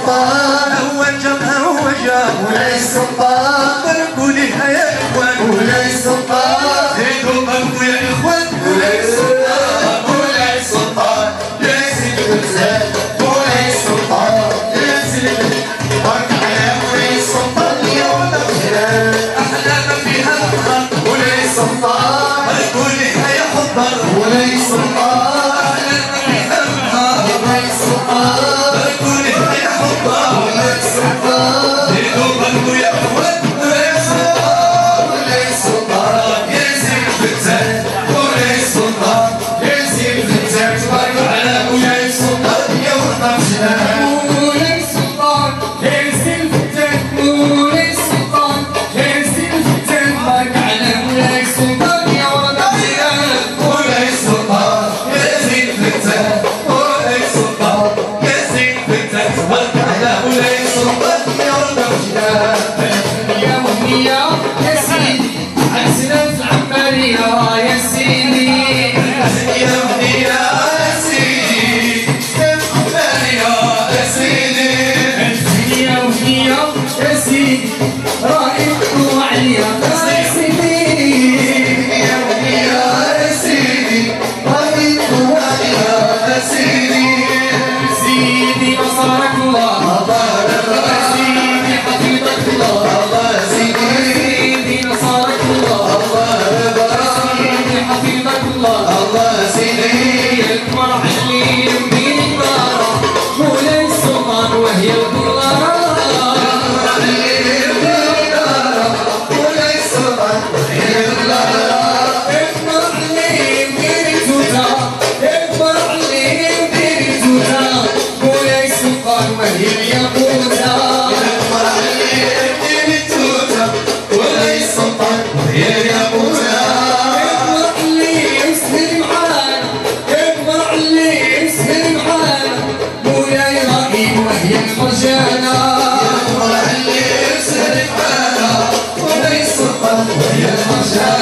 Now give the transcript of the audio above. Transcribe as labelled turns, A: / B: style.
A: السلطان مولاي السلطان
B: باركولي يا اخوان
A: مولاي السلطان
B: زيدوا باركوا يا اخوان
A: مولاي السلطان مولاي السلطان يا سيدي الغزال مولاي السلطان يا سيدي بارك على مولاي السلطان يوم الخير
B: احلى ما فيها الفخر
A: مولاي السلطان
B: باركولي يا حضر
A: مولاي السلطان
B: احلى ما فيها الفخر
A: مولاي السلطان
B: باركولي يا حضر
A: مولاي السلطان
B: زيدوا باركوا يا اخوان
A: مولاي السلطان يا سيدي الغزال مولاي السلطان يا سيدي الغزال تبارك على مولاي السلطان يوم الخير
C: مولاي السلطان ياسين الفتان مولاي السلطان ياسين الفتان بارك على مولاي السلطان يا ولد الخير
A: مولاي السلطان يا سيدي الغزال مولاي السلطان يا سيدي الغزال تبارك على مولاي السلطان يوم الخير
C: يا وهنية يا سيدي عرسنا في العمارية يا سيدي
A: يا ولي يا سيدي يا سيدي
C: يا وهنية يا سيدي رايح وعليا يا سيدي
A: يا ولي يا سيدي رأيت وعيا يا سيدي
C: سيدي نصرك الله سيدي حفظك الله
A: الله سيدي
C: سيدي نصرك الله سيدي حفظك الله
A: الله سيدي
C: يكبر علي يمين النار مولاي السلطان وهي الدولار
A: مولاي السلطان
C: يكبر علي يمين الزوجة يكبر علي يمين الزوجة مولاي السلطان وهي الياقوتة
A: مولاي السلطان وهي الياقوتة
C: يكبر علي يسهر معانا يكبر علي يسهر معانا مولاي رهيب وهي المرجانة
A: مولاي السلطان وهي المرجانة